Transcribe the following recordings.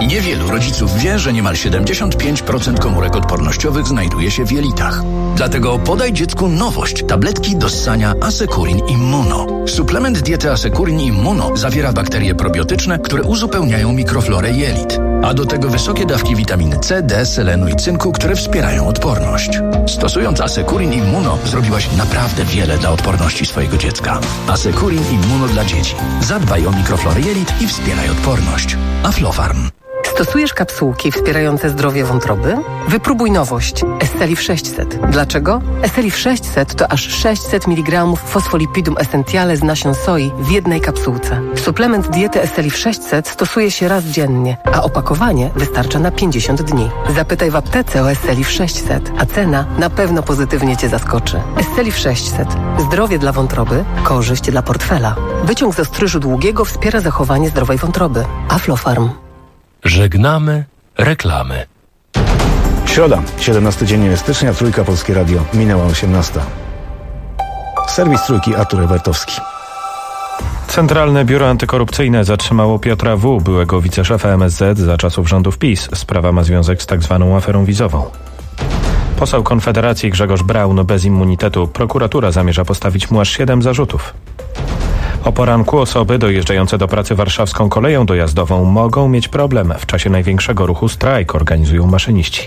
Niewielu rodziców wie, że niemal 75% komórek odpornościowych znajduje się w jelitach. Dlatego podaj dziecku nowość. Tabletki do ssania Asekurin Immuno. Suplement diety Asekurin Immuno zawiera bakterie probiotyczne, które uzupełniają mikroflorę jelit. A do tego wysokie dawki witaminy C, D, selenu i cynku, które wspierają odporność. Stosując Asekurin Immuno zrobiłaś naprawdę wiele dla odporności swojego dziecka. Asekurin Immuno dla dzieci. Zadbaj o mikroflorę jelit i wspieraj odporność. Aflofarm. Stosujesz kapsułki wspierające zdrowie wątroby? Wypróbuj nowość Esselif 600. Dlaczego? Esselif 600 to aż 600 mg fosfolipidum essentiale z nasion soi w jednej kapsułce. Suplement diety Esselif 600 stosuje się raz dziennie, a opakowanie wystarcza na 50 dni. Zapytaj w aptece o Esselif 600, a cena na pewno pozytywnie Cię zaskoczy. Esselif 600. Zdrowie dla wątroby, korzyść dla portfela. Wyciąg z ostryżu długiego wspiera zachowanie zdrowej wątroby. Aflofarm. Żegnamy reklamy. Środa, 17 dzień stycznia, Trójka, Polskie Radio, minęła 18. Serwis Trójki, Artur Ebertowski. Centralne Biuro Antykorupcyjne zatrzymało Piotra W., byłego wiceszefa MSZ za czasów rządów PiS. Sprawa ma związek z tak zwaną aferą wizową. Poseł Konfederacji Grzegorz Braun bez immunitetu. Prokuratura zamierza postawić mu aż 7 zarzutów. O poranku osoby dojeżdżające do pracy warszawską koleją dojazdową mogą mieć problem. W czasie największego ruchu strajk organizują maszyniści.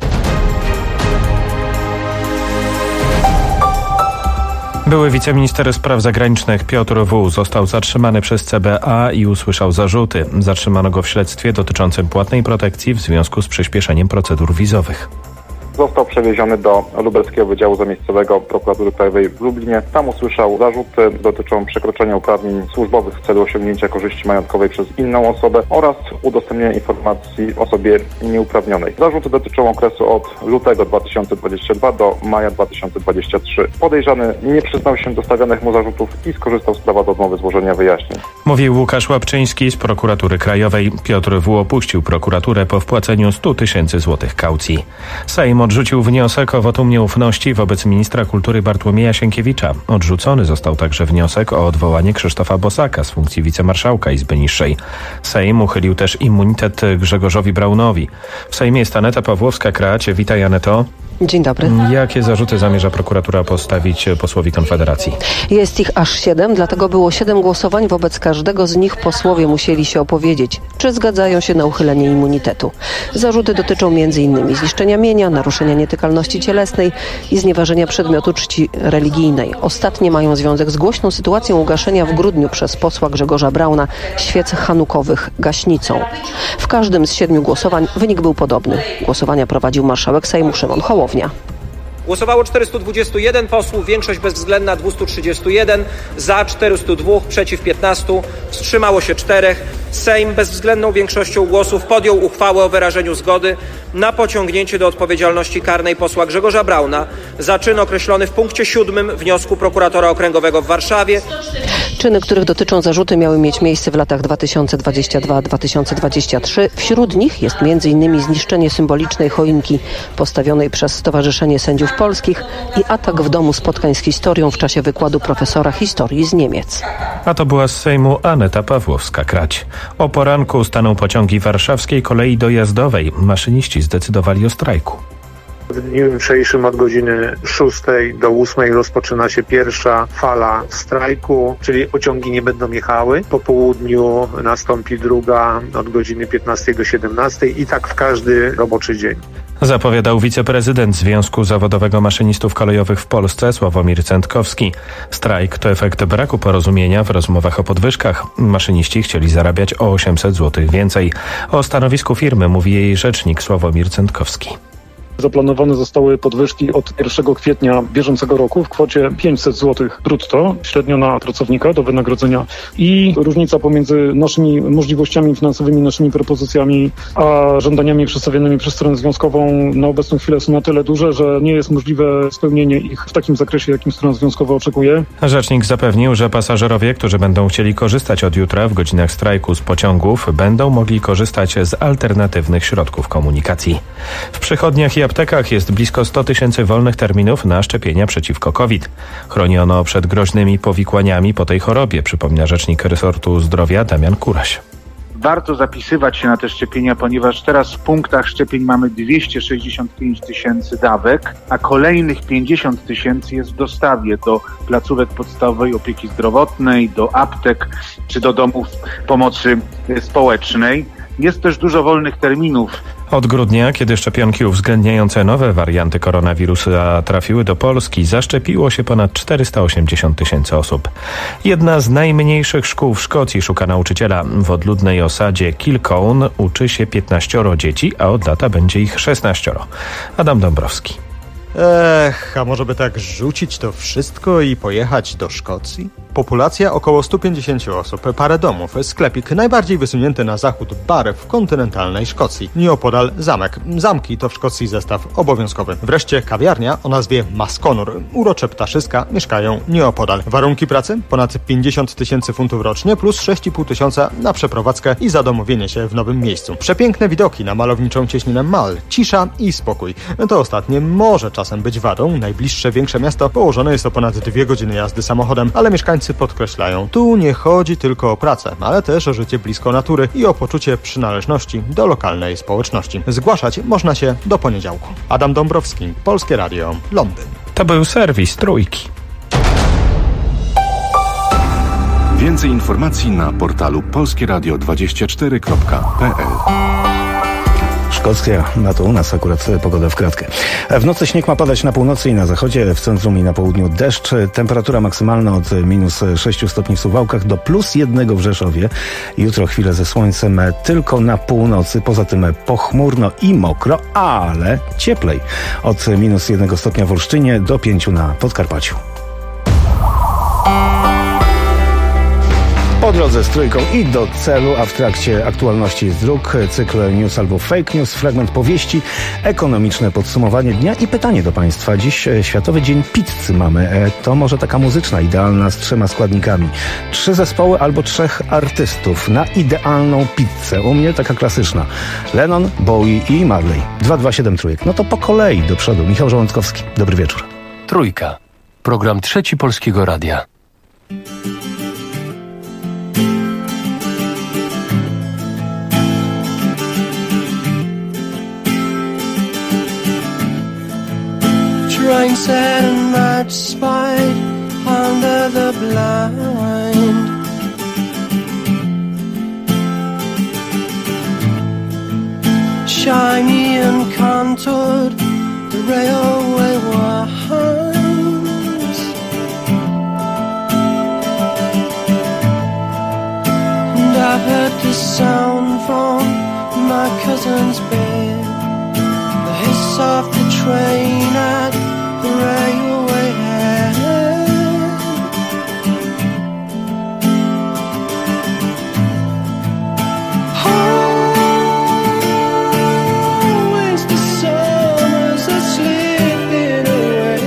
Były wiceminister spraw zagranicznych Piotr W. został zatrzymany przez CBA i usłyszał zarzuty. Zatrzymano go w śledztwie dotyczącym płatnej protekcji w związku z przyspieszeniem procedur wizowych. Został przewieziony do Lubelskiego Wydziału Zamiejscowego Prokuratury Krajowej w Lublinie. Tam usłyszał zarzuty dotyczą przekroczenia uprawnień służbowych w celu osiągnięcia korzyści majątkowej przez inną osobę oraz udostępnienia informacji osobie nieuprawnionej. Zarzuty dotyczą okresu od lutego 2022 do maja 2023. Podejrzany nie przyznał się do stawianych mu zarzutów i skorzystał z prawa do odmowy złożenia wyjaśnień. Mówił Łukasz Łapczyński z Prokuratury Krajowej. Piotr W. opuścił prokuraturę po wpłaceniu 100 000 złotych kaucji. Sejm odrzucił wniosek o wotum nieufności wobec ministra kultury Bartłomieja Sienkiewicza. Odrzucony został także wniosek o odwołanie Krzysztofa Bosaka z funkcji wicemarszałka Izby Niższej. Sejm uchylił też immunitet Grzegorzowi Braunowi. W Sejmie jest Aneta Pawłowska-Krać. Witaj, Aneto. Dzień dobry. Jakie zarzuty zamierza prokuratura postawić posłowi Konfederacji? Jest ich aż 7, dlatego było 7 głosowań. Wobec każdego z nich posłowie musieli się opowiedzieć, czy zgadzają się na uchylenie immunitetu. Zarzuty dotyczą m.in. zniszczenia mienia, naruszenia nietykalności cielesnej i znieważenia przedmiotu czci religijnej. Ostatnie mają związek z głośną sytuacją ugaszenia w grudniu przez posła Grzegorza Brauna świec hanukowych gaśnicą. W każdym z 7 głosowań wynik był podobny. Głosowania prowadził marszałek Sejmu Szymon Hołownia. Głosowało 421 posłów, większość bezwzględna 231, za 402, przeciw 15, wstrzymało się 4. Sejm bezwzględną większością głosów podjął uchwałę o wyrażeniu zgody na pociągnięcie do odpowiedzialności karnej posła Grzegorza Brauna za czyn określony w punkcie 7 wniosku prokuratora okręgowego w Warszawie. Czyny, których dotyczą zarzuty, miały mieć miejsce w latach 2022-2023. Wśród nich jest m.in. zniszczenie symbolicznej choinki postawionej przez Stowarzyszenie Sędziów Polskich i atak w domu spotkań z historią w czasie wykładu profesora historii z Niemiec. A to była z Sejmu Aneta Pawłowska-Krać. O poranku staną pociągi warszawskiej kolei dojazdowej. Maszyniści zdecydowali o strajku. W dniu jutrzejszym od godziny 6 do 8 rozpoczyna się pierwsza fala strajku, czyli pociągi nie będą jechały. Po południu nastąpi druga od godziny 15 do 17 i tak w każdy roboczy dzień. Zapowiadał wiceprezydent Związku Zawodowego Maszynistów Kolejowych w Polsce Sławomir Cętkowski. Strajk to efekt braku porozumienia w rozmowach o podwyżkach. Maszyniści chcieli zarabiać o 800 zł więcej. O stanowisku firmy mówi jej rzecznik Sławomir Cętkowski. Zaplanowane zostały podwyżki od 1 kwietnia bieżącego roku w kwocie 500 zł brutto, średnio na pracownika do wynagrodzenia. I różnica pomiędzy naszymi możliwościami finansowymi, naszymi propozycjami, a żądaniami przedstawionymi przez stronę związkową na obecną chwilę są na tyle duże, że nie jest możliwe spełnienie ich w takim zakresie, jakim strona związkowa oczekuje. Rzecznik zapewnił, że pasażerowie, którzy będą chcieli korzystać od jutra w godzinach strajku z pociągów, będą mogli korzystać z alternatywnych środków komunikacji. W przychodniach i aptekach jest blisko 100 000 wolnych terminów na szczepienia przeciwko COVID. Chroni ono przed groźnymi powikłaniami po tej chorobie, przypomina rzecznik resortu zdrowia Damian Kuraś. warto zapisywać się na te szczepienia, ponieważ teraz w punktach szczepień mamy 265 000 dawek, a kolejnych 50 000 jest w dostawie do placówek podstawowej opieki zdrowotnej, do aptek czy do domów pomocy społecznej. Jest też dużo wolnych terminów. Od grudnia, kiedy szczepionki uwzględniające nowe warianty koronawirusa trafiły do Polski, zaszczepiło się ponad 480 000 osób. Jedna z najmniejszych szkół w Szkocji szuka nauczyciela. W odludnej osadzie Kilcown uczy się 15 dzieci, a od lata będzie ich 16. Adam Dąbrowski. A może by tak rzucić to wszystko i pojechać do Szkocji? Populacja około 150 osób, parę domów, sklepik, najbardziej wysunięty na zachód bar w kontynentalnej Szkocji. Nieopodal zamek. Zamki to w Szkocji zestaw obowiązkowy. Wreszcie kawiarnia o nazwie Maskonur. Urocze ptaszyska mieszkają nieopodal. Warunki pracy? Ponad 50 000 funtów rocznie plus 6,5 tysiąca na przeprowadzkę i zadomowienie się w nowym miejscu. Przepiękne widoki na malowniczą cieśninę Mal. Cisza i spokój. To ostatnie może czasem być wadą. Najbliższe większe miasto położone jest o ponad 2 godziny jazdy samochodem, ale mieszkańcy podkreślają, tu nie chodzi tylko o pracę, ale też o życie blisko natury i o poczucie przynależności do lokalnej społeczności. Zgłaszać można się do poniedziałku. Adam Dąbrowski, Polskie Radio, Londyn. To był serwis Trójki. Więcej informacji na portalu polskieradio24.pl. Szkocja, na to u nas akurat pogoda w kratkę. W nocy śnieg ma padać na północy i na zachodzie, w centrum i na południu deszcz. Temperatura maksymalna od -6 stopni w Suwałkach do +1 w Rzeszowie. Jutro chwilę ze słońcem tylko na północy, poza tym pochmurno i mokro, ale cieplej. Od -1 stopnia w Olsztynie do 5 na Podkarpaciu. Po drodze z Trójką i do celu, a w trakcie aktualności z dróg, cykl news albo fake news, fragment powieści, ekonomiczne podsumowanie dnia i pytanie do Państwa. Dziś Światowy Dzień Pizzy mamy. To może taka muzyczna, idealna z 3 składnikami. 3 zespoły albo 3 artystów na idealną pizzę. U mnie taka klasyczna. Lennon, Bowie i Marley. 227 Trójek. No to po kolei do przodu. Michał Żołądkowski. Dobry wieczór. Trójka. Program Trzeci Polskiego Radia. Rain set and night spite under the blind. Shiny and contoured, the railway winds. And I've heard the sound from my cousin's bed, the hiss of the train at the railway head. Always the summers are slipping away.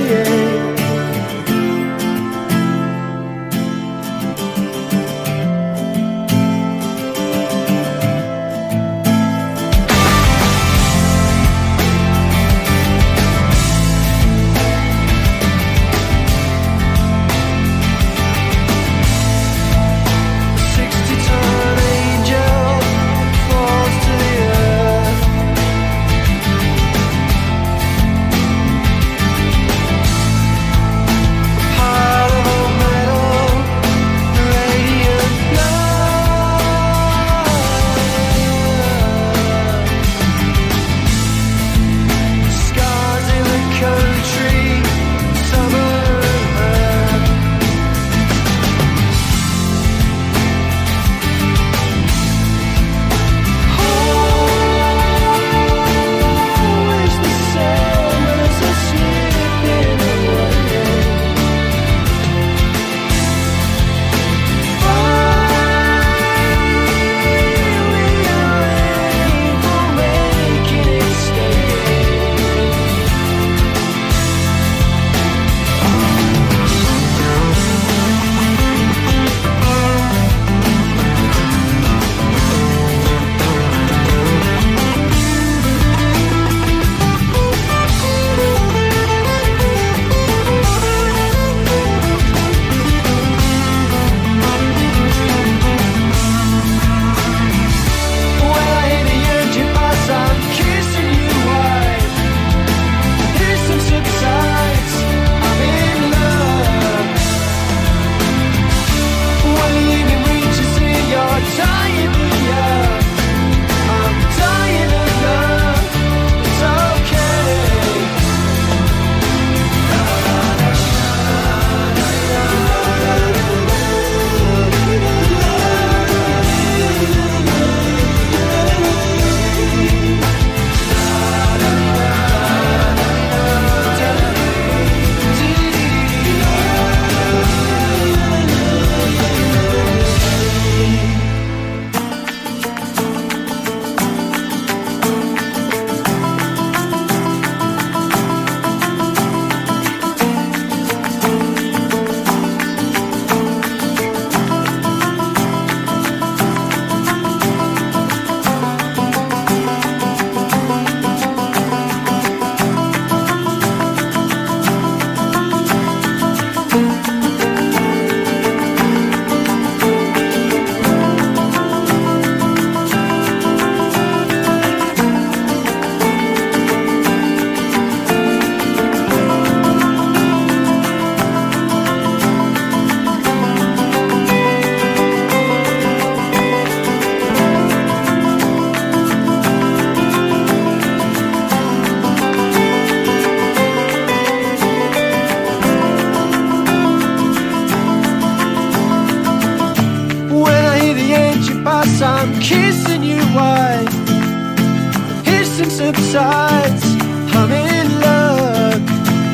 subsides, I'm in luck.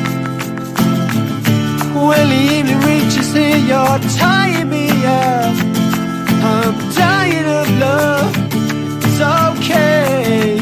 When the evening reaches here, you're tying me up. I'm dying of love, it's okay.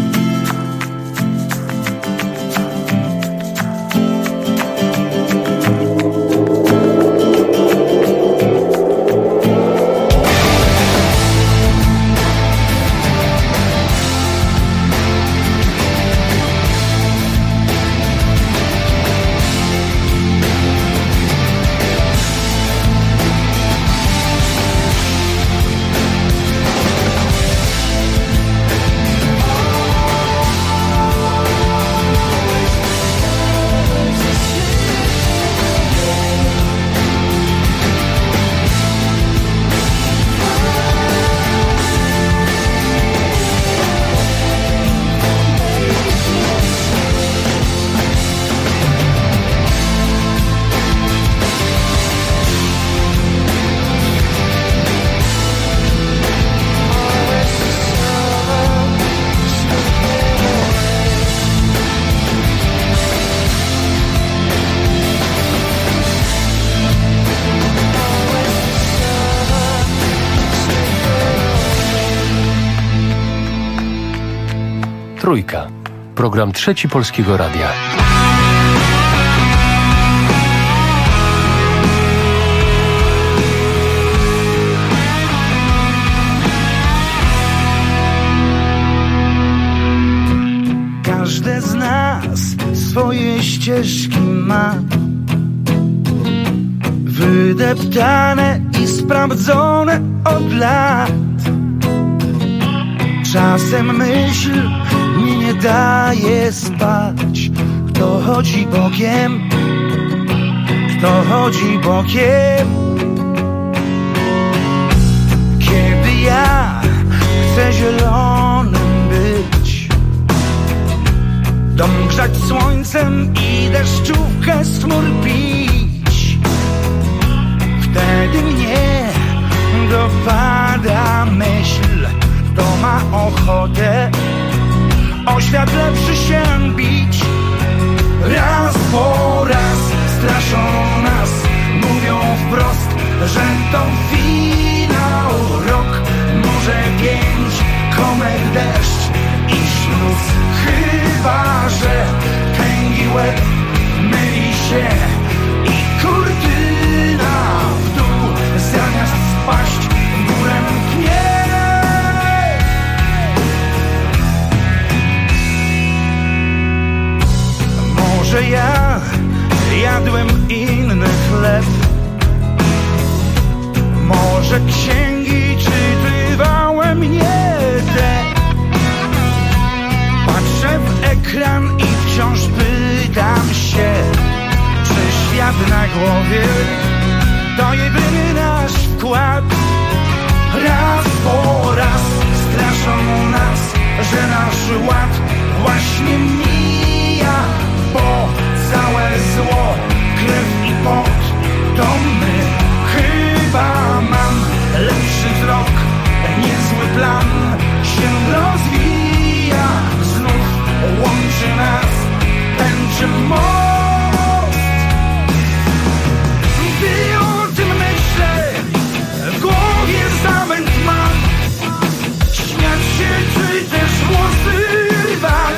Trójka. Program Trzeci Polskiego Radia. Każdy z nas swoje ścieżki ma, wydeptane i sprawdzone od lat. Czasem myśl mi nie daje spać. Kto chodzi bokiem? Kto chodzi bokiem? Kiedy ja chcę zielonym być, dom grzać słońcem i deszczówkę z chmur pić, wtedy mnie dopada myśl, kto ma ochotę o świat lepszy się bić. Raz po raz straszą nas, mówią wprost, że to finał, rok, może 5, komet, deszcz i śluz. Chyba że tęgi łeb myli się i kurtyna w dół zamiast spaść w górę mknie. Może ja jadłem inny chleb, może księgi czytywałem nie te. Patrzę w ekran i wciąż pytam się, czy świat na głowie to jedyny nasz wkład. Raz po raz straszą nas, że nasz ład właśnie mija, bo całe zło, krew i pot to my. Chyba mam lepszy wzrok, niezły plan się rozwija. Znów łączy nas tęczy most. Gdy o tym myślę, w głowie zamęt mam. Śmiać się czy też włosy rwać.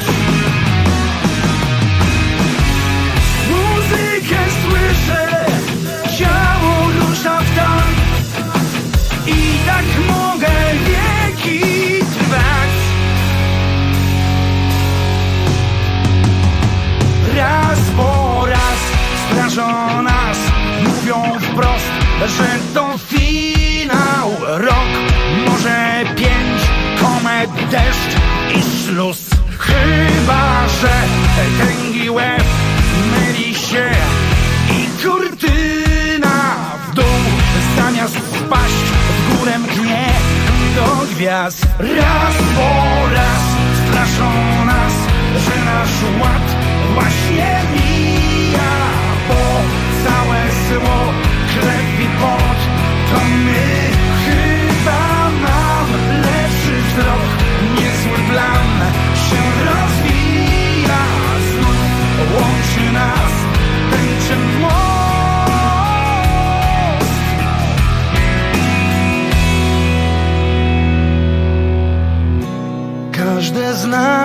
Muzykę słyszę, ciało rusza w tank i tak mogę wieki trwać. Raz po raz straszą nas, mówią wprost, że to finał, rok, może 5, komet, deszcz i śluz. Chyba że tęgi łeb myli się i kurtyna w dół zamiast spaść w górę mknie do gwiazd. Raz po raz straszą nas, że nasz ład właśnie mija, bo całe zło, krew i pot to my. Chyba mam lepszy wzrok, niezły plan się rozwija.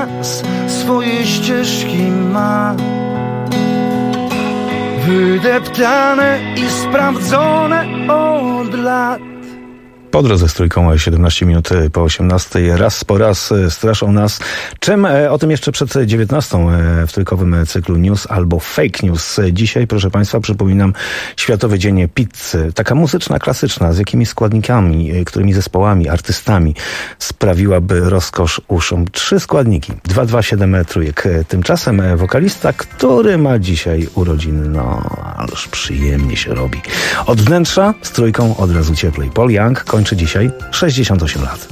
nas swoje ścieżki ma, wydeptane i sprawdzone od lat. Po drodze z Trójką 17 minut po 18. Raz po raz straszą nas. Czym? O tym jeszcze przed 19 w trójkowym cyklu News albo Fake News. Dzisiaj, proszę Państwa, przypominam Światowy Dzień Pizzy. Taka muzyczna, klasyczna. Z jakimi składnikami, którymi zespołami, artystami sprawiłaby rozkosz uszom? 3 składniki. 227 trójek. Tymczasem wokalista, który ma dzisiaj urodziny. No, ależ przyjemnie się robi. Od wnętrza z Trójką od razu cieplej. Paul Young kończy dzisiaj 68 lat.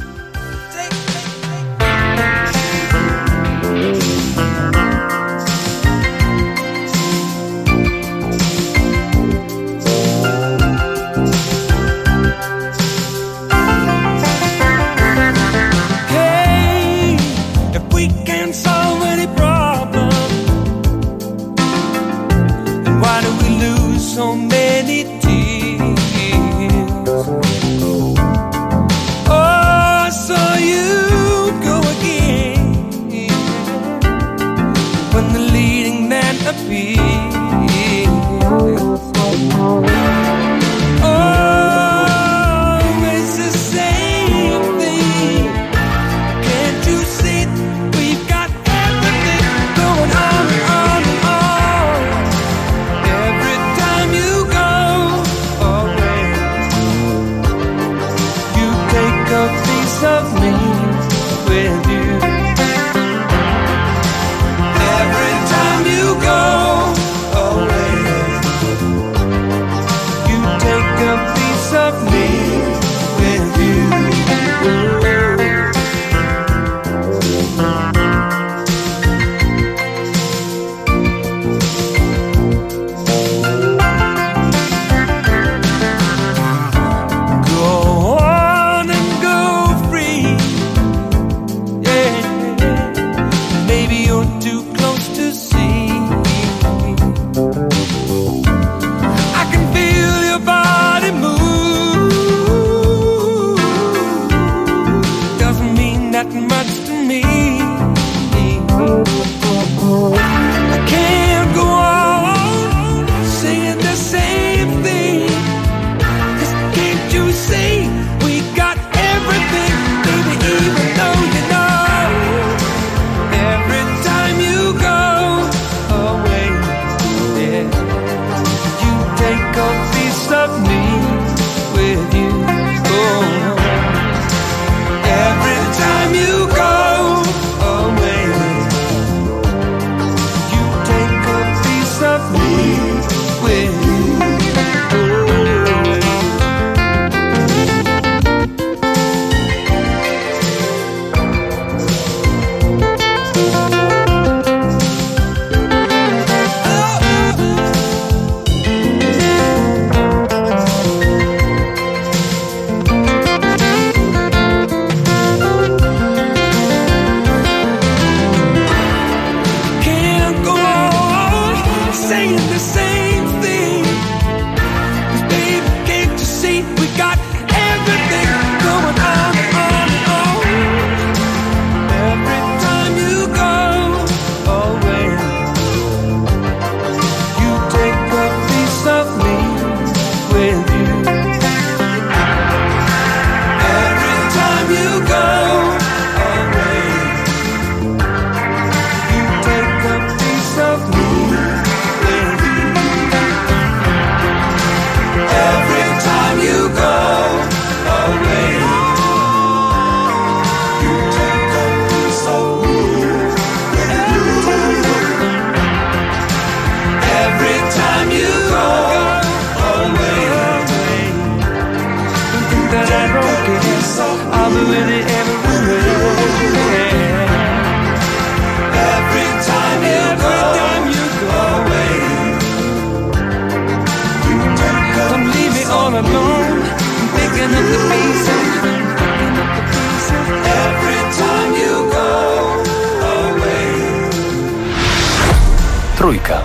Trójka.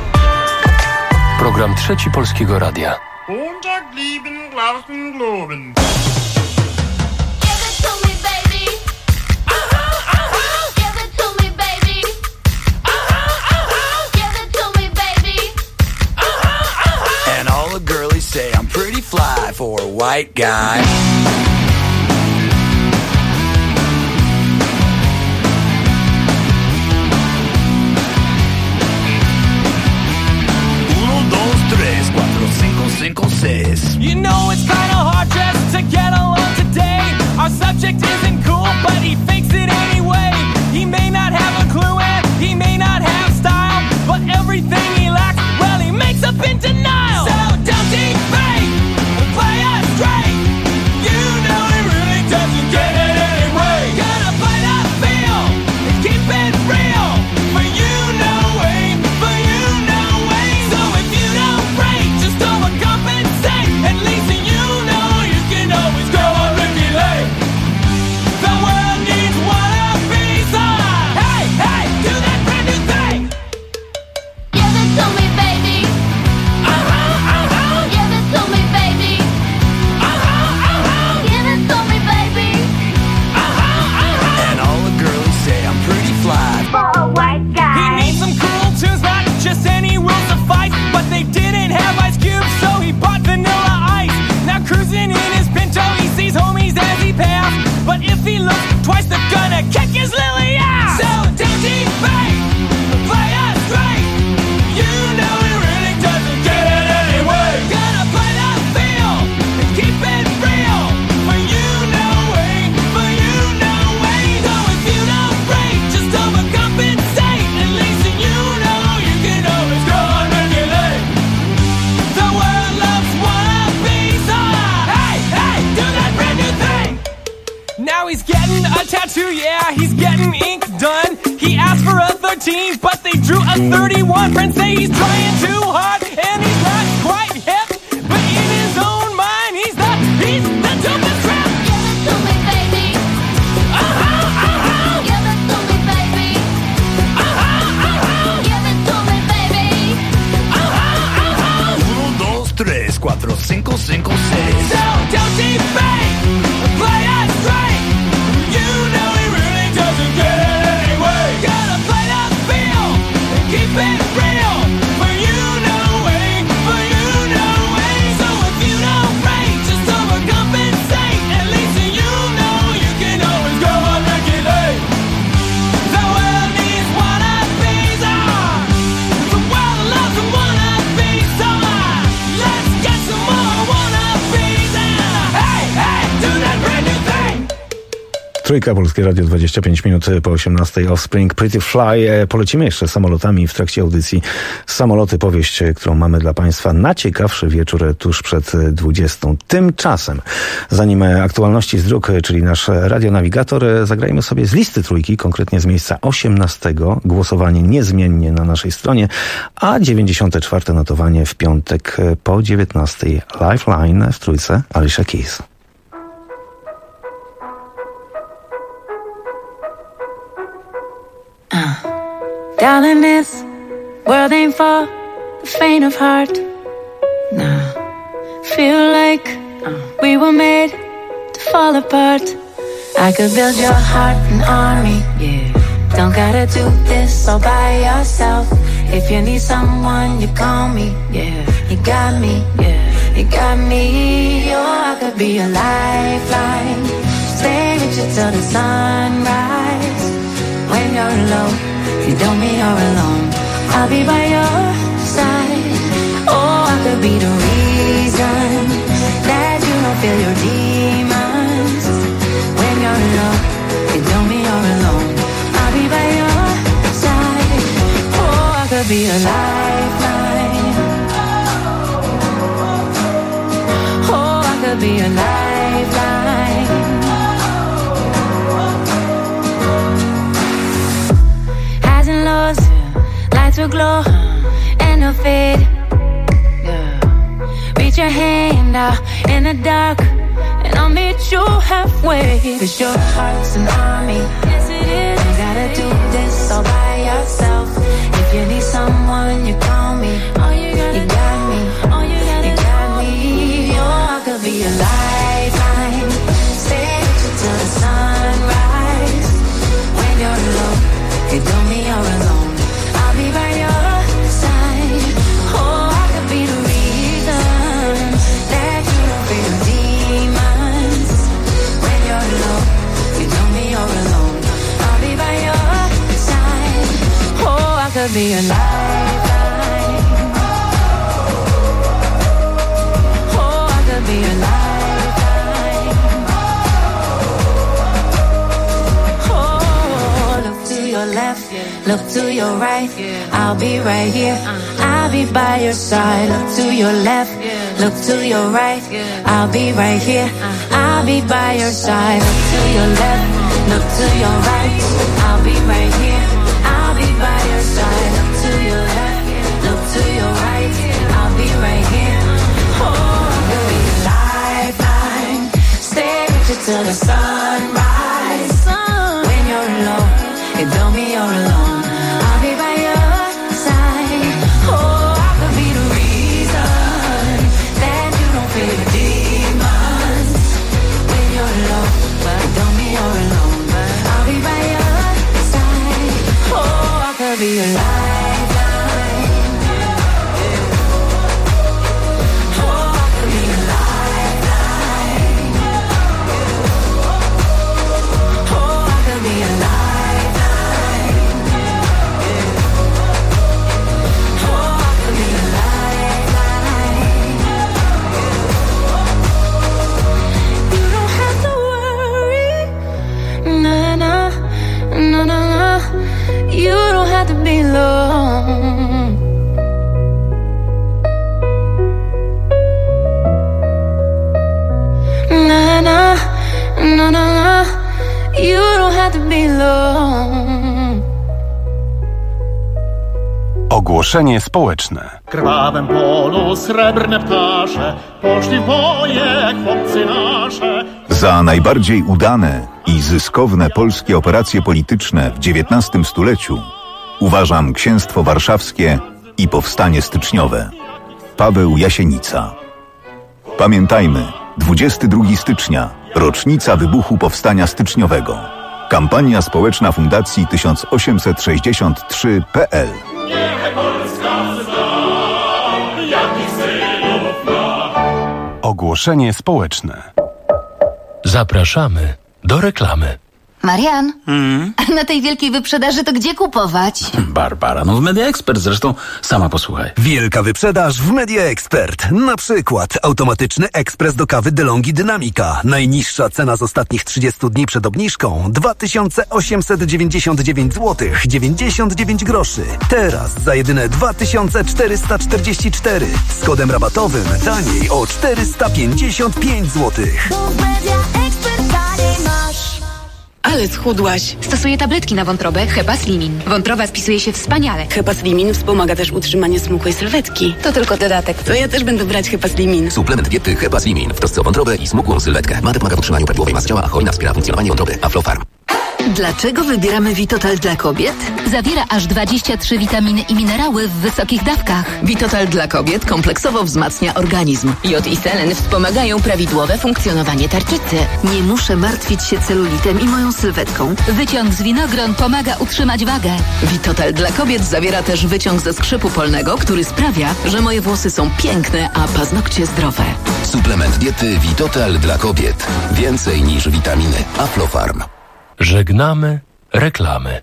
Program Trzeci Polskiego Radia. Montag lieben Glauben globen. Give it to me, baby. Give it to me, baby. white guy. You know it's kinda hard just to get along today. Our subject isn't cool, but he fakes it anyway. He may not have a clue and he may not have style, but everything he lacks, well, he makes up in denial. So don't defame, play us straight. You know he really doesn't get it anyway. Gotta play that feel and keep it real. For you know way, for you know way. So if you don't break, just overcompensate. At least you know you can always go on Ricky Lake. The world needs one of these. Hey, hey, do that brand new thing. Give it to me, baby. Give it to me, baby. Give it to me, baby. And all the girls say I'm pretty fly. For a white guy. He needs some cool tunes, not just any will suffice. But they didn't have Ice Cube, so he bought Vanilla Ice. Now cruising in his Pinto, he sees homies as he passed. But if he looks twice, they're gonna kick his lily ass. So don't defame, play us straight. You know he really doesn't get it anyway. Gotta play that feel and keep it real. For you know way, for you know way. So if you don't break, just overcompensate. At least you know you can always go on regulate. The world loves wannabes. Hey, hey, do that brand new thing. Now he's getting a tattoo, yeah, he's getting ink done. He asked for a 13, but they drew a 31. Friends say he's trying too hard, and he's not quite hip. But in his own mind, he's the dopest rap. Give it to me, baby. Give it to me, baby. Give it to me, baby. 1, 2, 3, 4, 5, 5, 6. So don't defame, play us straight. You know he really doesn't get it anyway. Gotta play that feel and keep it real. For you know way, for you know way. So if you don't break, just overcompensate. At least you know you can always go on regulate. The world needs wannabes. The world loves wannabes. So let's get some more wannabes. Hey, hey, do that brand new thing. Trójka, Polskie Radio, 25 minut po 18. Offspring, Pretty Fly. Polecimy jeszcze samolotami w trakcie audycji. Samoloty, powieść, którą mamy dla Państwa na ciekawszy wieczór tuż przed 20. Tymczasem, zanim aktualności z dróg, czyli nasz radionawigator, zagrajmy sobie z listy trójki, konkretnie z miejsca 18. Głosowanie niezmiennie na naszej stronie, a 94. notowanie w piątek po 19. Lifeline w trójce Alicia Keys. Darling, this world ain't for the faint of heart. Nah, feel like we were made to fall apart. I could build your heart an army, yeah. Don't gotta do this all by yourself. If you need someone, you call me, yeah. You got me, yeah. You got me, oh, I could be a lifeline. Stay with you till the sunrise. When you're alone, you don't mean you're alone. I'll be by your side. Oh, I could be the reason that you don't feel your demons. When you're alone, you don't mean you're alone. I'll be by your side. Oh, I could be a lifeline. Oh, I could be a lifeline. Highs and lows, lights will glow and they'll fade. Reach your hand out in the dark and I'll meet you halfway. 'Cause your heart's an army. Yes it is. You gotta do this all by yourself. If you need someone, you call me. Oh, you got me. Oh, you got me. Oh, I could be a lifeline. Stay with you till the sunrise. When you're alone, you don't mean you're alone. I'll be by your side. Oh, I could be the reason that you don't feel deep. could be a lifeline. Oh, I could be a lifeline. Oh, look to your left, look to your right. I'll be right here, I'll be by your side. Look to your left, look to your right. I'll be right here, I'll be by your side. Look to your left, look to your right. I'll be right here, I'll be by your side. Look to your left, look to your right. I'll be right here. Oh, I could be a lifeline. Stay with you till the sunrise. When you're alone, it don't mean you're alone. I'll be by your side. Oh, I could be the reason that you don't feel the demons. When you're alone, but it don't mean you're alone. But I'll be by your side. Oh, I could be a lifeline. Oh, I could be a lifeline. Oh, I could be a lifeline. Oh, I could be a lifeline. You don't have to worry. Nah, nah, nah, nah, nah. You don't have to be alone. Nah, nah, nah, nah, nah. You don't have to be alone. Ogłoszenie społeczne. W krwawym polu srebrne ptasze, poszli w boje chłopcy nasze. Za najbardziej udane i zyskowne polskie operacje polityczne w XIX stuleciu uważam Księstwo Warszawskie i Powstanie Styczniowe. Paweł Jasienica. Pamiętajmy, 22 stycznia, rocznica wybuchu Powstania Styczniowego. Kampania społeczna Fundacji 1863.pl. Ogłoszenie społeczne. Zapraszamy do reklamy. Marian, a na tej wielkiej wyprzedaży to gdzie kupować? Barbara, no w Media Expert zresztą, sama posłuchaj. Wielka wyprzedaż w Media Expert. Na przykład automatyczny ekspres do kawy DeLonghi Dynamica. Najniższa cena z ostatnich 30 dni przed obniżką 2899 zł 99 groszy. Teraz za jedyne 2444. Z kodem rabatowym taniej o 455 zł. Ale schudłaś. Stosuję tabletki na wątrobę Hepaslimin. Wątroba spisuje się wspaniale. Hepaslimin wspomaga też utrzymanie smukłej sylwetki. To tylko dodatek. To ja też będę brać Hepaslimin. Suplement diety Hepaslimin w trosce o wątrobę i smukłą sylwetkę. Mate pomaga w utrzymaniu prawidłowej masy ciała, a hojna wspiera funkcjonowanie wątroby. Aflofarm. Dlaczego wybieramy Vitotal dla kobiet? Zawiera aż 23 witaminy i minerały w wysokich dawkach. Vitotal dla kobiet kompleksowo wzmacnia organizm. Jod i selen wspomagają prawidłowe funkcjonowanie tarczycy. Nie muszę martwić się celulitem i moją sylwetką. Wyciąg z winogron pomaga utrzymać wagę. Vitotal dla kobiet zawiera też wyciąg ze skrzypu polnego, który sprawia, że moje włosy są piękne, a paznokcie zdrowe. Suplement diety Vitotal dla kobiet. Więcej niż witaminy. Aflofarm. Żegnamy reklamy.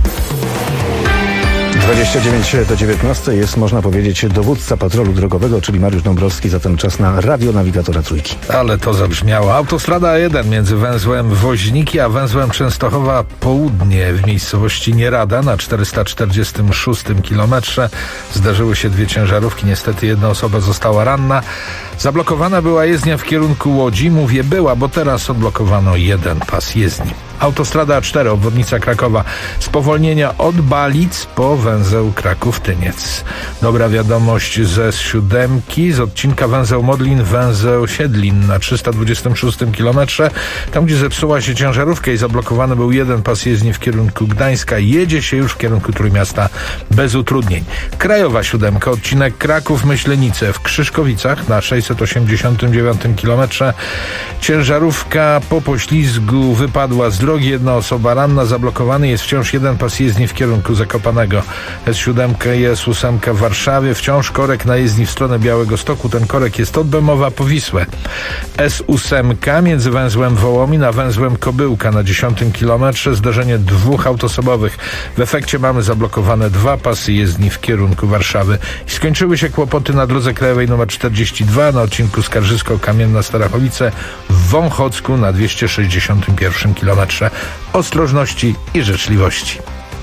29 do 19 jest, można powiedzieć, dowódca patrolu drogowego, czyli Mariusz Dąbrowski, zatem czas na radionawigatora Trójki. Ale to zabrzmiało. Autostrada A1 między węzłem Woźniki a węzłem Częstochowa Południe w miejscowości Nierada na 446 kilometrze zdarzyły się dwie ciężarówki. Niestety jedna osoba została ranna. Zablokowana była jezdnia w kierunku Łodzi. Mówię była, bo teraz odblokowano jeden pas jezdni. Autostrada A4, obwodnica Krakowa. Spowolnienia od Balic po węzeł Kraków-Tyniec. Dobra wiadomość ze S7, z odcinka węzeł Modlin-węzeł Siedlin na 326 kilometrze. Tam, gdzie zepsuła się ciężarówka i zablokowany był jeden pas jezdni w kierunku Gdańska, jedzie się już w kierunku Trójmiasta bez utrudnień. Krajowa 7, odcinek Kraków-Myślenice w Krzyszkowicach na 689 kilometrze. Ciężarówka po poślizgu wypadła z drogi, 1 osoba ranna, zablokowany jest wciąż jeden pas jezdni w kierunku Zakopanego. S7 i S8 w Warszawie, wciąż korek na jezdni w stronę Białegostoku. Ten korek jest od Bemowa po Wisłę. S8 między węzłem Wołomin a węzłem Kobyłka na 10 kilometrze, zdarzenie 2 autosobowych. W efekcie mamy zablokowane 2 pasy jezdni w kierunku Warszawy. I skończyły się kłopoty na drodze krajowej nr 42 na odcinku Skarżysko-Kamienna Starachowice w Wąchocku na 261 kilometrze. Ostrożności i życzliwości.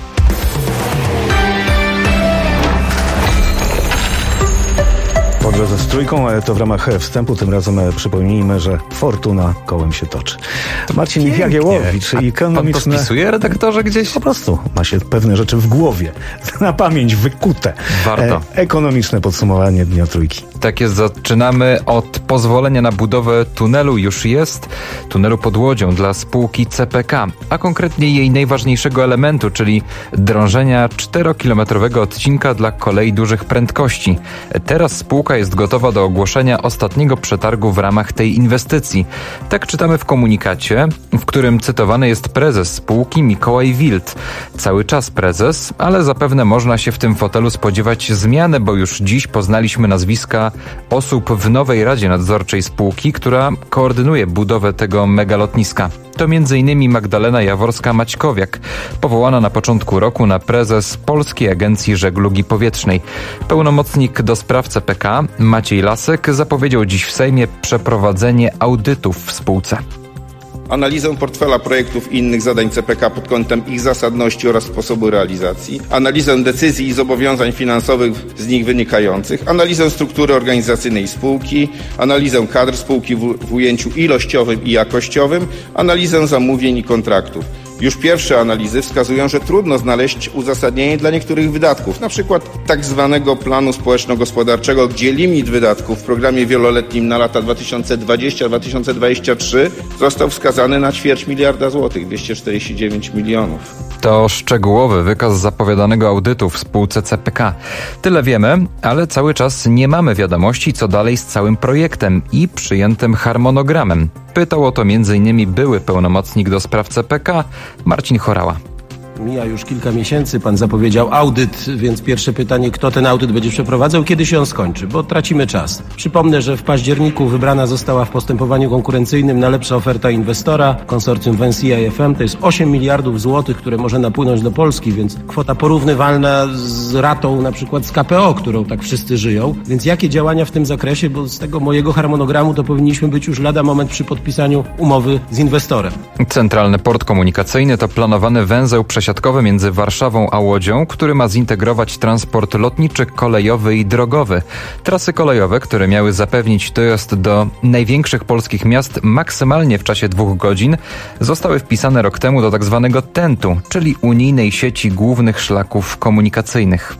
Po drodze z Trójką, to w ramach wstępu, tym razem przypomnijmy, że fortuna kołem się toczy. Marcin Jagiełowicz i ekonomiczne... Pan to spisuje, redaktorze, gdzieś? Po prostu ma się pewne rzeczy w głowie, na pamięć wykute. Warto. Ekonomiczne podsumowanie Dnia Trójki. Tak jest, zaczynamy od pozwolenia na budowę tunelu. Już jest tunelu pod Łodzią dla spółki CPK, a konkretnie jej najważniejszego elementu, czyli drążenia 4-kilometrowego odcinka dla kolei dużych prędkości. Teraz spółka jest gotowa do ogłoszenia ostatniego przetargu w ramach tej inwestycji. Tak czytamy w komunikacie, w którym cytowany jest prezes spółki Mikołaj Wild. Cały czas prezes, ale zapewne można się w tym fotelu spodziewać zmiany, bo już dziś poznaliśmy nazwiska osób w nowej Radzie Nadzorczej spółki, która koordynuje budowę tego megalotniska. To m.in. Magdalena Jaworska-Maćkowiak, powołana na początku roku na prezes Polskiej Agencji Żeglugi Powietrznej. Pełnomocnik do spraw CPK Maciej Lasek zapowiedział dziś w Sejmie przeprowadzenie audytów w spółce. Analizę portfela projektów i innych zadań CPK pod kątem ich zasadności oraz sposobu realizacji, analizę decyzji i zobowiązań finansowych z nich wynikających, analizę struktury organizacyjnej spółki, analizę kadr spółki w ujęciu ilościowym i jakościowym, analizę zamówień i kontraktów. Już pierwsze analizy wskazują, że trudno znaleźć uzasadnienie dla niektórych wydatków, na przykład tak zwanego planu społeczno-gospodarczego, gdzie limit wydatków w programie wieloletnim na lata 2020-2023 został wskazany na 250 miliarda złotych, 249 milionów. To szczegółowy wykaz zapowiadanego audytu w spółce CPK. Tyle wiemy, ale cały czas nie mamy wiadomości, co dalej z całym projektem i przyjętym harmonogramem. Pytał o to m.in. były pełnomocnik do spraw CPK Marcin Horała. Mija już kilka miesięcy, pan zapowiedział audyt, więc pierwsze pytanie, kto ten audyt będzie przeprowadzał, kiedy się on skończy, bo tracimy czas. Przypomnę, że w październiku wybrana została w postępowaniu konkurencyjnym najlepsza oferta inwestora, konsorcjum Vinci IFM, to jest 8 miliardów złotych, które może napłynąć do Polski, więc kwota porównywalna z ratą na przykład z KPO, którą tak wszyscy żyją. Więc jakie działania w tym zakresie, bo z tego mojego harmonogramu to powinniśmy być już lada moment przy podpisaniu umowy z inwestorem. Centralny Port Komunikacyjny to planowany węzeł przesiadkowy między Warszawą a Łodzią, który ma zintegrować transport lotniczy, kolejowy i drogowy. Trasy kolejowe, które miały zapewnić dojazd do największych polskich miast maksymalnie w czasie 2 godzin, zostały wpisane rok temu do tzw. TEN-tu, czyli unijnej sieci głównych szlaków komunikacyjnych.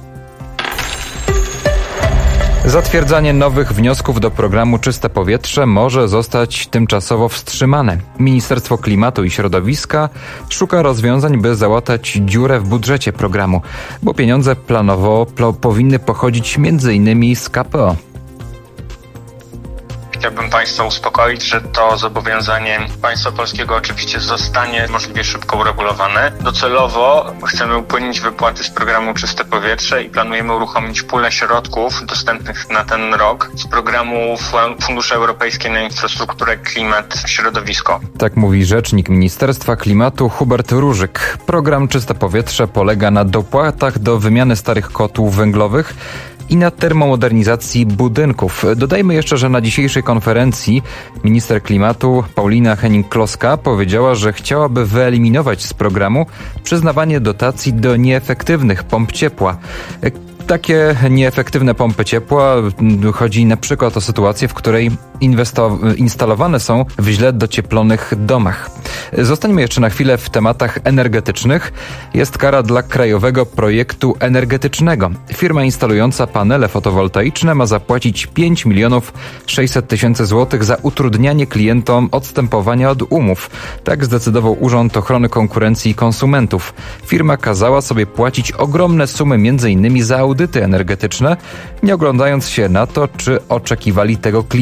Zatwierdzanie nowych wniosków do programu Czyste Powietrze może zostać tymczasowo wstrzymane. Ministerstwo Klimatu i Środowiska szuka rozwiązań, by załatać dziurę w budżecie programu, bo pieniądze planowo powinny pochodzić m.in. z KPO. Chciałbym Państwa uspokoić, że to zobowiązanie państwa polskiego oczywiście zostanie możliwie szybko uregulowane. Docelowo chcemy upłynnić wypłaty z programu Czyste Powietrze i planujemy uruchomić pulę środków dostępnych na ten rok z programu Fundusze Europejskie na Infrastrukturę, Klimat, Środowisko. Tak mówi rzecznik Ministerstwa Klimatu Hubert Różyk. Program Czyste Powietrze polega na dopłatach do wymiany starych kotłów węglowych i na termomodernizacji budynków. Dodajmy jeszcze, że na dzisiejszej konferencji minister klimatu Paulina Henning-Kloska powiedziała, że chciałaby wyeliminować z programu przyznawanie dotacji do nieefektywnych pomp ciepła. Takie nieefektywne pompy ciepła, chodzi na przykład o sytuację, w której instalowane są w źle docieplonych domach. Zostańmy jeszcze na chwilę w tematach energetycznych. Jest kara dla Krajowego Projektu Energetycznego. Firma instalująca panele fotowoltaiczne ma zapłacić 5 600 000 złotych za utrudnianie klientom odstępowania od umów. Tak zdecydował Urząd Ochrony Konkurencji i Konsumentów. Firma kazała sobie płacić ogromne sumy m.in. za audyty energetyczne, nie oglądając się na to, czy oczekiwali tego klienci.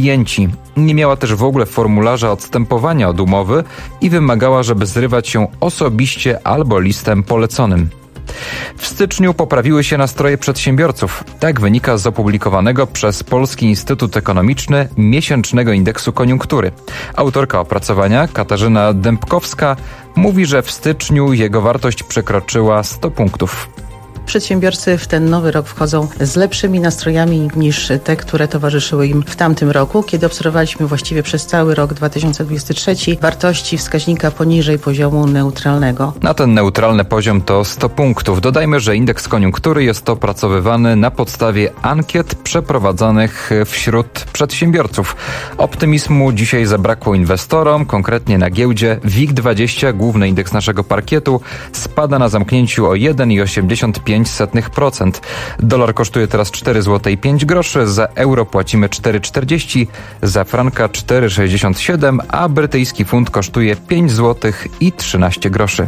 Polski. Nie miała też w ogóle formularza odstępowania od umowy i wymagała, żeby zrywać ją osobiście albo listem poleconym. W styczniu poprawiły się nastroje przedsiębiorców. Tak wynika z opublikowanego przez Polski Instytut Ekonomiczny miesięcznego indeksu koniunktury. Autorka opracowania, Katarzyna Dębkowska, mówi, że w styczniu jego wartość przekroczyła 100 punktów. Przedsiębiorcy w ten nowy rok wchodzą z lepszymi nastrojami niż te, które towarzyszyły im w tamtym roku, kiedy obserwowaliśmy właściwie przez cały rok 2023 wartości wskaźnika poniżej poziomu neutralnego. Na ten neutralny poziom to 100 punktów. Dodajmy, że indeks koniunktury jest opracowywany na podstawie ankiet przeprowadzanych wśród przedsiębiorców. Optymizmu dzisiaj zabrakło inwestorom, konkretnie na giełdzie WIG20, główny indeks naszego parkietu, spada na zamknięciu o 1,85%. Dolar kosztuje teraz 4,05 zł, za euro płacimy 4,40, za franka 4,67, a brytyjski funt kosztuje 5 zł i 13 groszy.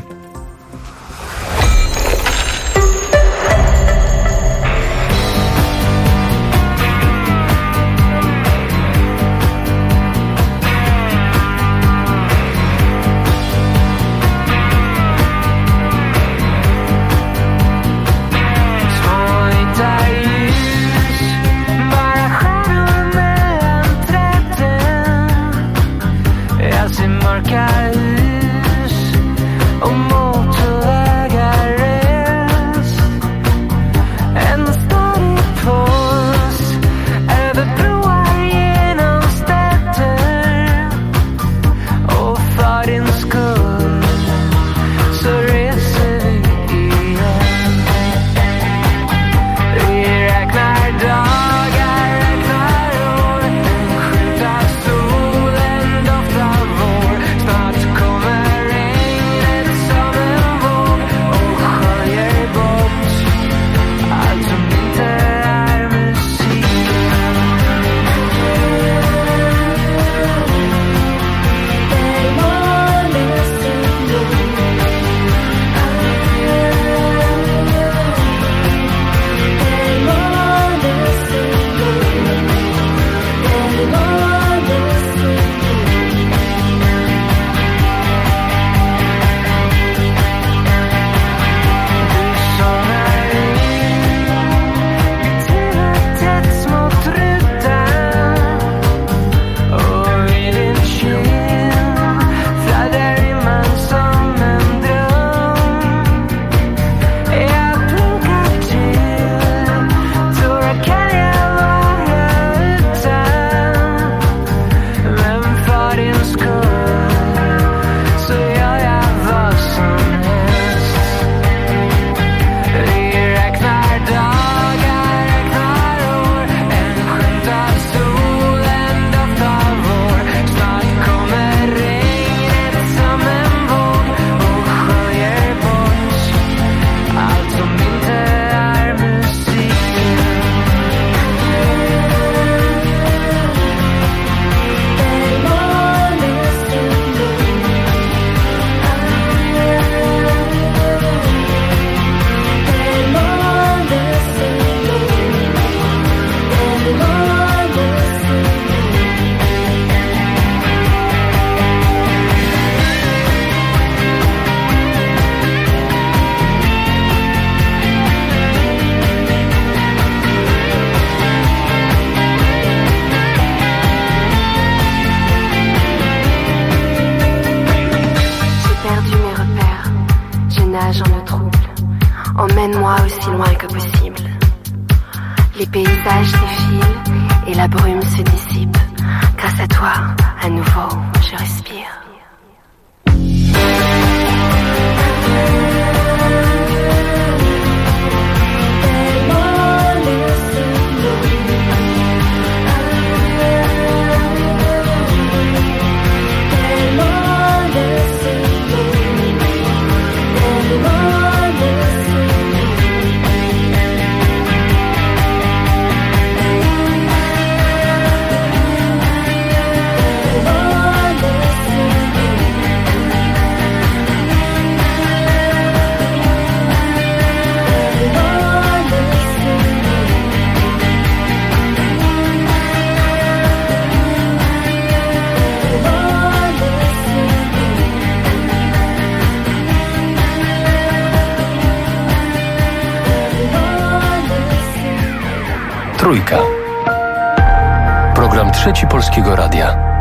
Emmène-moi aussi loin que possible. Les paysages défilent et la brume se dissipe. Grâce à toi, à nouveau, je respire. Trójka. Program Trzeci Polskiego Radia.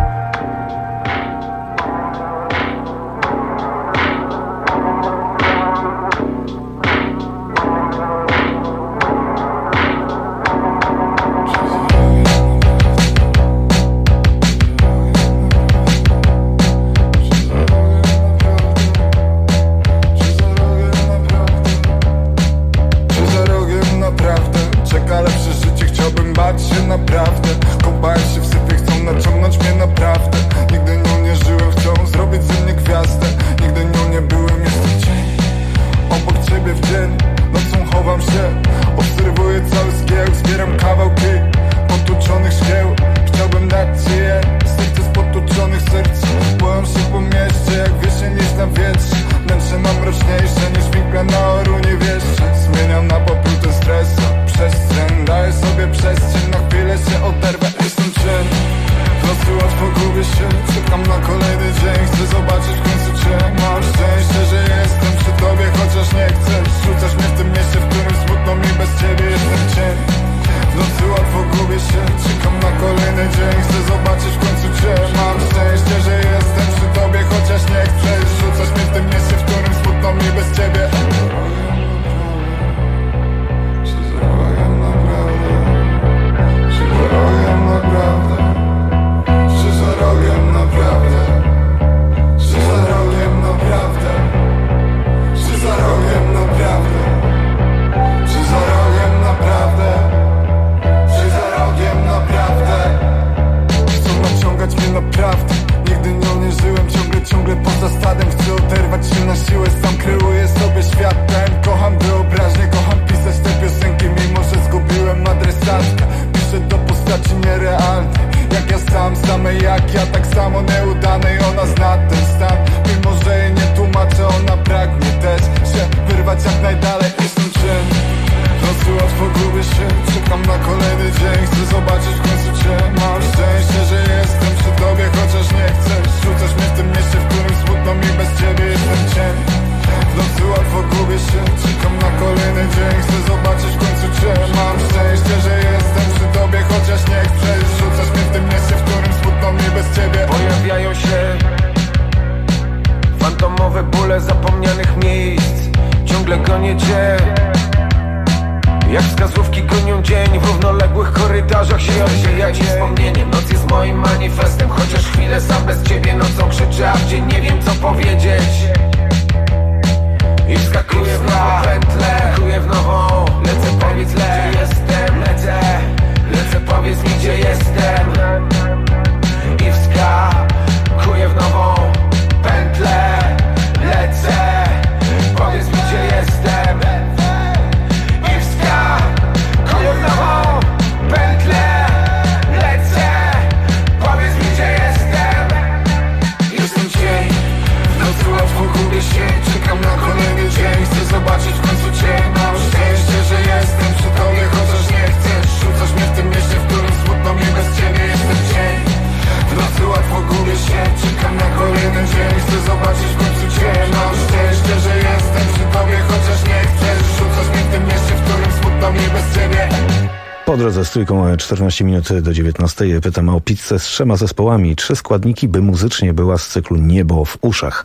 Po drodze z Trójką 14 minut do 19 pytamy o pizzę z 3 zespołami. 3 składniki, by muzycznie była z cyklu Niebo w uszach.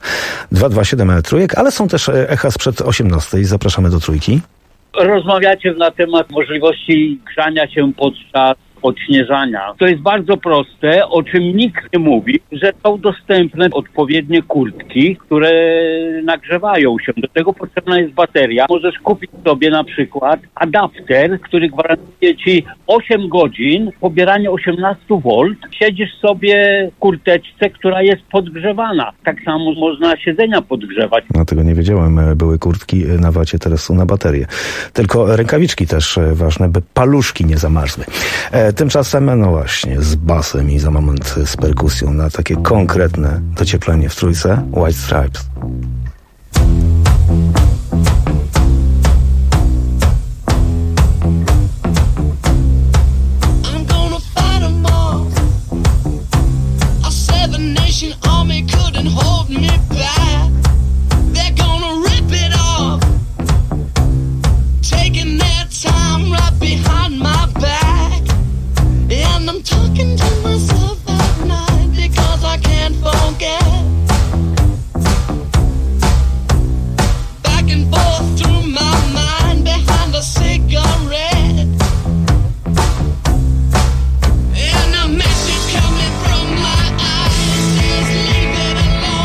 227 Trójek, ale są też echa sprzed 18. Zapraszamy do Trójki. Rozmawiacie na temat możliwości grzania się podczas odśnieżania. To jest bardzo proste, o czym nikt nie mówi, że są dostępne odpowiednie kurtki, które nagrzewają się. Do tego potrzebna jest bateria. Możesz kupić sobie na przykład adapter, który gwarantuje ci 8 godzin, pobieranie 18 V. Siedzisz sobie w kurteczce, która jest podgrzewana. Tak samo można siedzenia podgrzewać. No tego nie wiedziałem. Były kurtki na wacie, teraz są na baterię. Tylko rękawiczki też ważne, by paluszki nie zamarzły. Tymczasem, no właśnie, z basem i za moment z perkusją na takie konkretne docieplenie w Trójce White Stripes. Taking their time right behind my back. And I'm talking to myself at night because I can't forget. Back and forth through my mind behind a cigarette. And a message coming from my eyes says leave it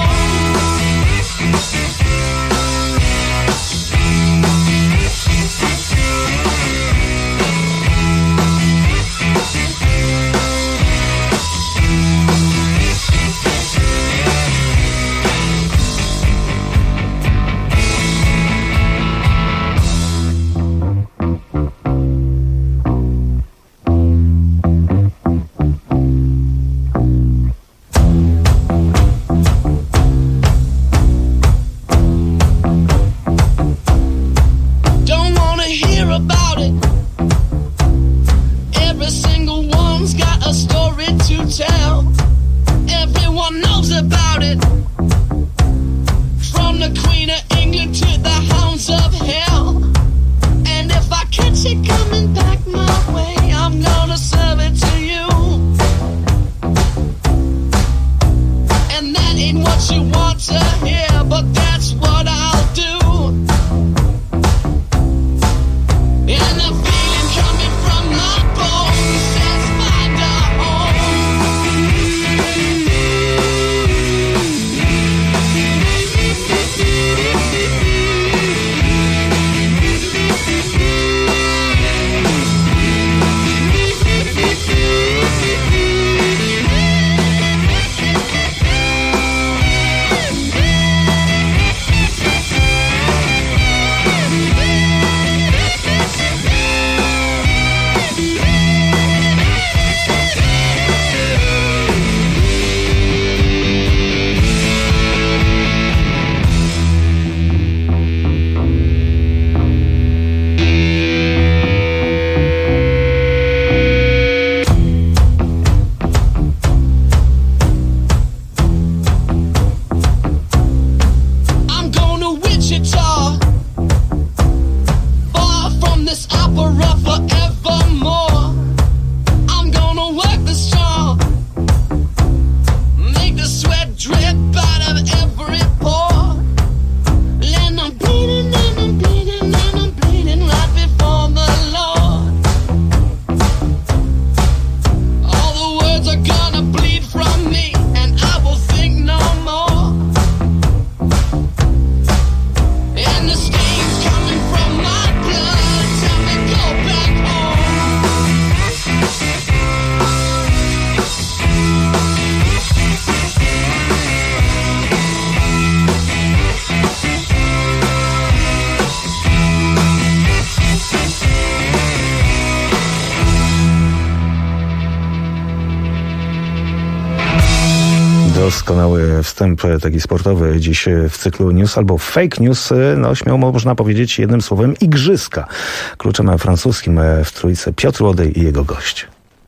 Doskonały wstęp taki sportowy dziś w cyklu News albo Fake News. No śmiało można powiedzieć jednym słowem igrzyska. Kluczem francuskim w trójce Piotr Łodej i jego gość.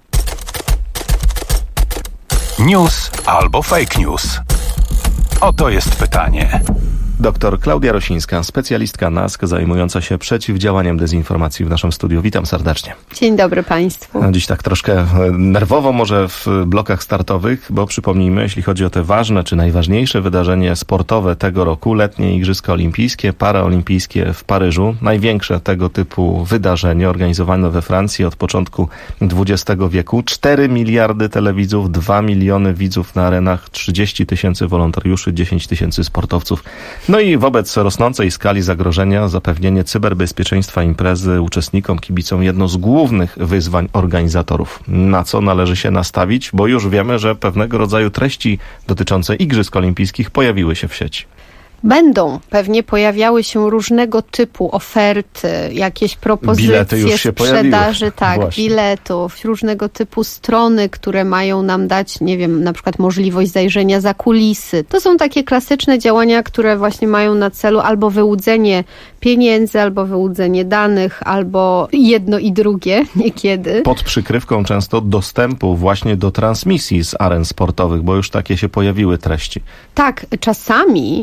News albo fake news? Oto jest pytanie. Doktor Klaudia Rosińska, specjalistka NASK zajmująca się przeciwdziałaniem dezinformacji w naszym studiu. Witam serdecznie. Dzień dobry Państwu. No, dziś tak troszkę nerwowo może w blokach startowych, bo przypomnijmy, jeśli chodzi o te ważne czy najważniejsze wydarzenie sportowe tego roku, letnie Igrzyska Olimpijskie, paraolimpijskie w Paryżu. Największe tego typu wydarzenie organizowane we Francji od początku XX wieku. 4 miliardy telewidzów, 2 miliony widzów na arenach, 30 000 wolontariuszy, 10 000 sportowców. No i wobec rosnącej skali zagrożenia zapewnienie cyberbezpieczeństwa imprezy uczestnikom, kibicom jedno z głównych wyzwań organizatorów. Na co należy się nastawić, bo już wiemy, że pewnego rodzaju treści dotyczące Igrzysk Olimpijskich pojawiły się w sieci. Będą pewnie pojawiały się różnego typu oferty, jakieś propozycje sprzedaży, biletów, różnego typu strony, które mają nam dać, nie wiem, na przykład możliwość zajrzenia za kulisy. To są takie klasyczne działania, które właśnie mają na celu albo wyłudzenie pieniędzy, albo wyłudzenie danych, albo jedno i drugie niekiedy. Pod przykrywką często dostępu właśnie do transmisji z aren sportowych, bo już takie się pojawiły treści. Tak, czasami, nie wiem,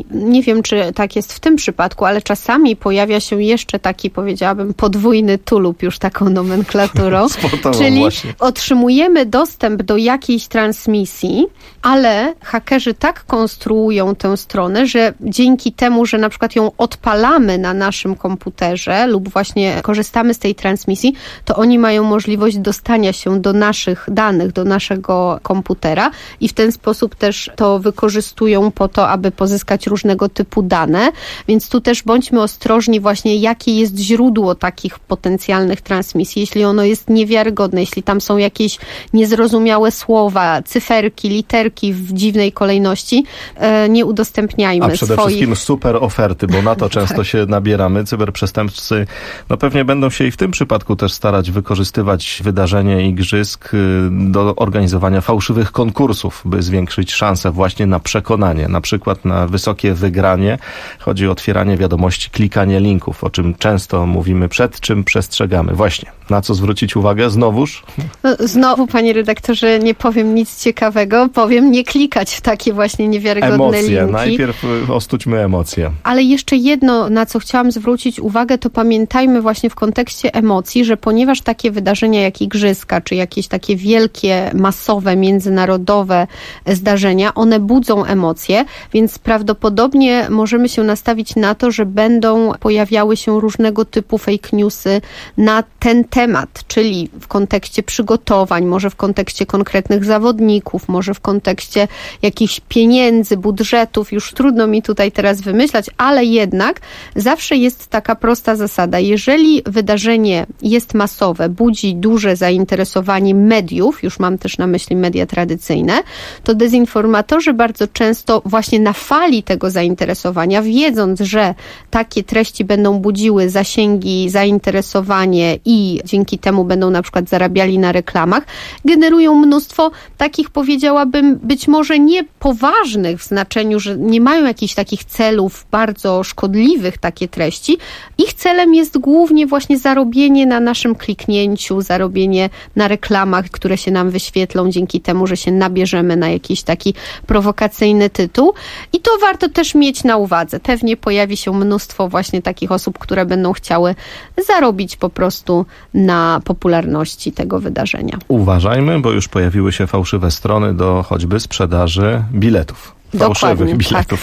wiem, czy tak jest w tym przypadku, ale czasami pojawia się jeszcze taki, powiedziałabym, podwójny tulub, już taką nomenklaturą. Czyli właśnie otrzymujemy dostęp do jakiejś transmisji, ale hakerzy tak konstruują tę stronę, że dzięki temu, że na przykład ją odpalamy na naszym komputerze lub właśnie korzystamy z tej transmisji, to oni mają możliwość dostania się do naszych danych, do naszego komputera i w ten sposób też to wykorzystują po to, aby pozyskać różnego typu dane. Więc tu też bądźmy ostrożni właśnie, jakie jest źródło takich potencjalnych transmisji. Jeśli ono jest niewiarygodne, jeśli tam są jakieś niezrozumiałe słowa, cyferki, literki w dziwnej kolejności, nie udostępniajmy swoich. A przede wszystkim super oferty, bo na to często się nabieramy. Cyberprzestępcy pewnie będą się i w tym przypadku też starać wykorzystywać wydarzenie igrzysk do organizowania fałszywych konkursów, by zwiększyć szanse właśnie na przekonanie, na przykład na wysokie wygranie. Chodzi o otwieranie wiadomości, klikanie linków, o czym często mówimy, przed czym przestrzegamy. Właśnie, na co zwrócić uwagę? Znowuż? No, znowu, panie redaktorze, nie powiem nic ciekawego, powiem nie klikać w takie właśnie niewiarygodne linki. Najpierw ostućmy emocje. Ale jeszcze jedno, na co chciałam zwrócić uwagę, to pamiętajmy właśnie w kontekście emocji, że ponieważ takie wydarzenia jak igrzyska, czy jakieś takie wielkie, masowe, międzynarodowe zdarzenia, one budzą emocje, więc prawdopodobnie możemy się nastawić na to, że będą pojawiały się różnego typu fake newsy na ten temat, czyli w kontekście przygotowań, może w kontekście konkretnych zawodników, może w kontekście jakichś pieniędzy, budżetów, już trudno mi tutaj teraz wymyślać, ale jednak zawsze jest taka prosta zasada. Jeżeli wydarzenie jest masowe, budzi duże zainteresowanie mediów, już mam też na myśli media tradycyjne, to dezinformatorzy bardzo często właśnie na fali tego zainteresowania, wiedząc, że takie treści będą budziły zasięgi, zainteresowanie i dzięki temu będą na przykład zarabiali na reklamach, generują mnóstwo takich, powiedziałabym, być może nie poważnych w znaczeniu, że nie mają jakichś takich celów bardzo szkodliwych takie treści. Ich celem jest głównie właśnie zarobienie na naszym kliknięciu, zarobienie na reklamach, które się nam wyświetlą dzięki temu, że się nabierzemy na jakiś taki prowokacyjny tytuł. I to warto też mieć na uwadze. Pewnie pojawi się mnóstwo właśnie takich osób, które będą chciały zarobić po prostu na popularności tego wydarzenia. Uważajmy, bo już pojawiły się fałszywe strony do choćby sprzedaży biletów. Fałszywych biletów.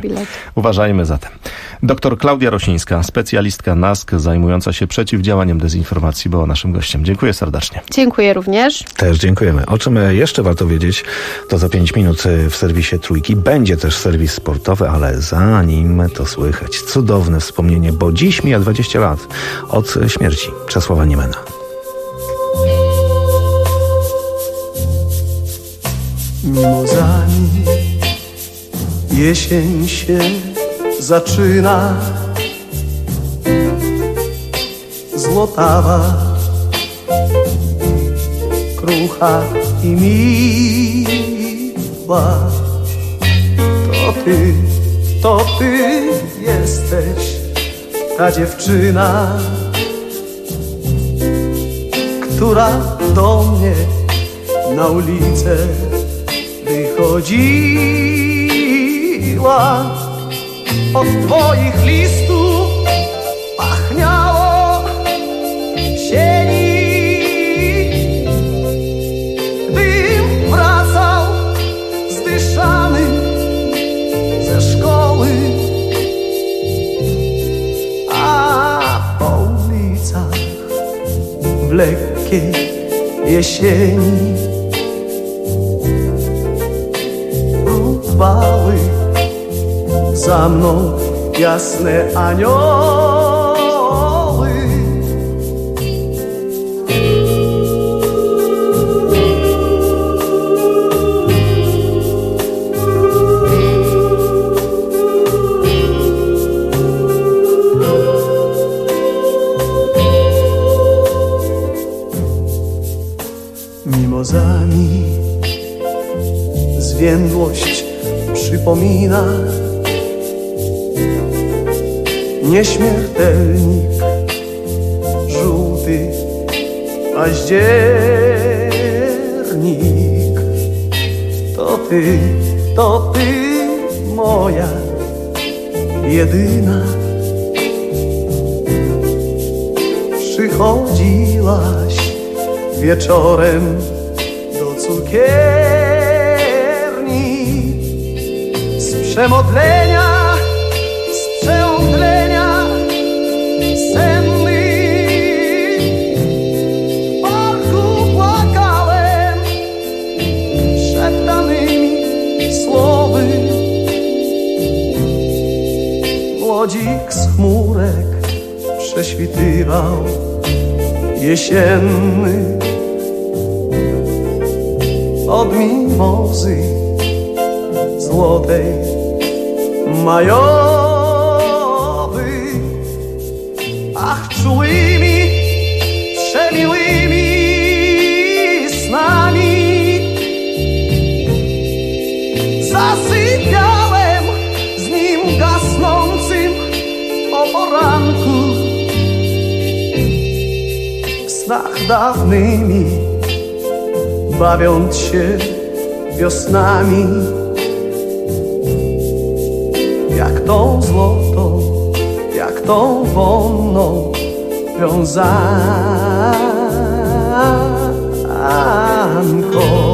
Uważajmy zatem. Doktor Klaudia Rosińska, specjalistka NASK zajmująca się przeciwdziałaniem dezinformacji, była naszym gościem. Dziękuję serdecznie. Dziękuję również. Też dziękujemy. O czym jeszcze warto wiedzieć, to za 5 minut w serwisie Trójki. Będzie też serwis sportowy, ale zanim to słychać cudowne wspomnienie, bo dziś mija 20 lat od śmierci Czesława Niemena. Mimozami jesień się zaczyna, złotawa, krucha i miła. To ty jesteś ta dziewczyna, która do mnie na ulicę wychodziła. Od twoich listów pachniało sieni. Gdym wracał zdyszany ze szkoły, a po ulicach w lekkiej jesieni próbowały za mną jasne anioły. Mimozami zwiędłość przypomina nieśmiertelnik, żółty październik. To ty moja jedyna. Przychodziłaś wieczorem do cukierni z przemodlenia, z przeomdlenia senny. W parku płakałem szeptanymi słowy. Młodzik z chmurek prześwitywał jesienny. Od mimozy złotej majowy. Ach, czułymi, przemiłymi snami zasypiałem z nim gasnącym o poranku. W snach dawnymi bawiąc się wiosnami, jak tą złotą, jak tą wonną wiązanką.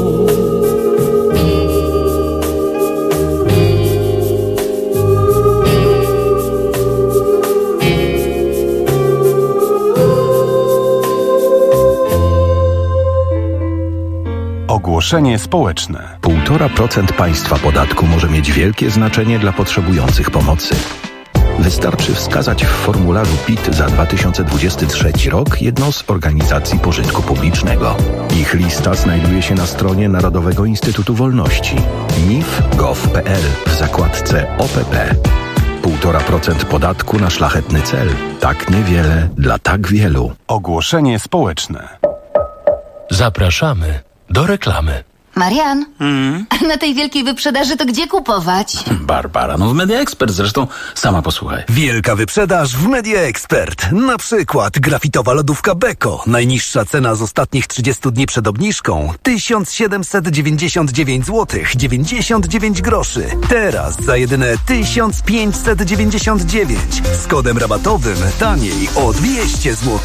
Ogłoszenie społeczne. 1,5% państwa podatku może mieć wielkie znaczenie dla potrzebujących pomocy. Wystarczy wskazać w formularzu PIT za 2023 rok jedną z organizacji pożytku publicznego. Ich lista znajduje się na stronie Narodowego Instytutu Wolności nif.gov.pl w zakładce OPP. 1,5% podatku na szlachetny cel. Tak niewiele dla tak wielu. Ogłoszenie społeczne. Zapraszamy do reklamy. Marian, na tej wielkiej wyprzedaży to gdzie kupować? Barbara, w Media Expert, zresztą sama posłuchaj. Wielka wyprzedaż w Media Expert. Na przykład grafitowa lodówka Beko. Najniższa cena z ostatnich 30 dni przed obniżką 1799 zł 99 groszy. Teraz za jedyne 1599 z kodem rabatowym taniej o 200 zł.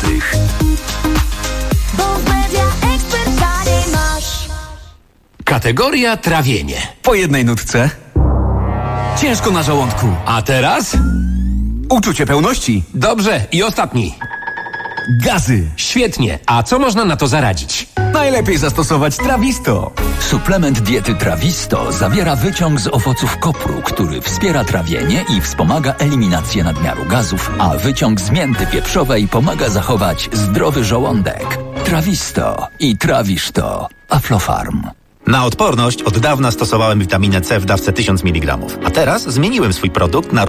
Bo w Media Expert taniej masz. Kategoria trawienie. Po jednej nutce. Ciężko na żołądku. A teraz? Uczucie pełności. Dobrze. I ostatni. Gazy. Świetnie. A co można na to zaradzić? Najlepiej zastosować Trawisto. Suplement diety Trawisto zawiera wyciąg z owoców kopru, który wspiera trawienie i wspomaga eliminację nadmiaru gazów, a wyciąg z mięty pieprzowej pomaga zachować zdrowy żołądek. Trawisto i trawisz to. Aflofarm. Na odporność od dawna stosowałem witaminę C w dawce 1000 mg, a teraz zmieniłem swój produkt na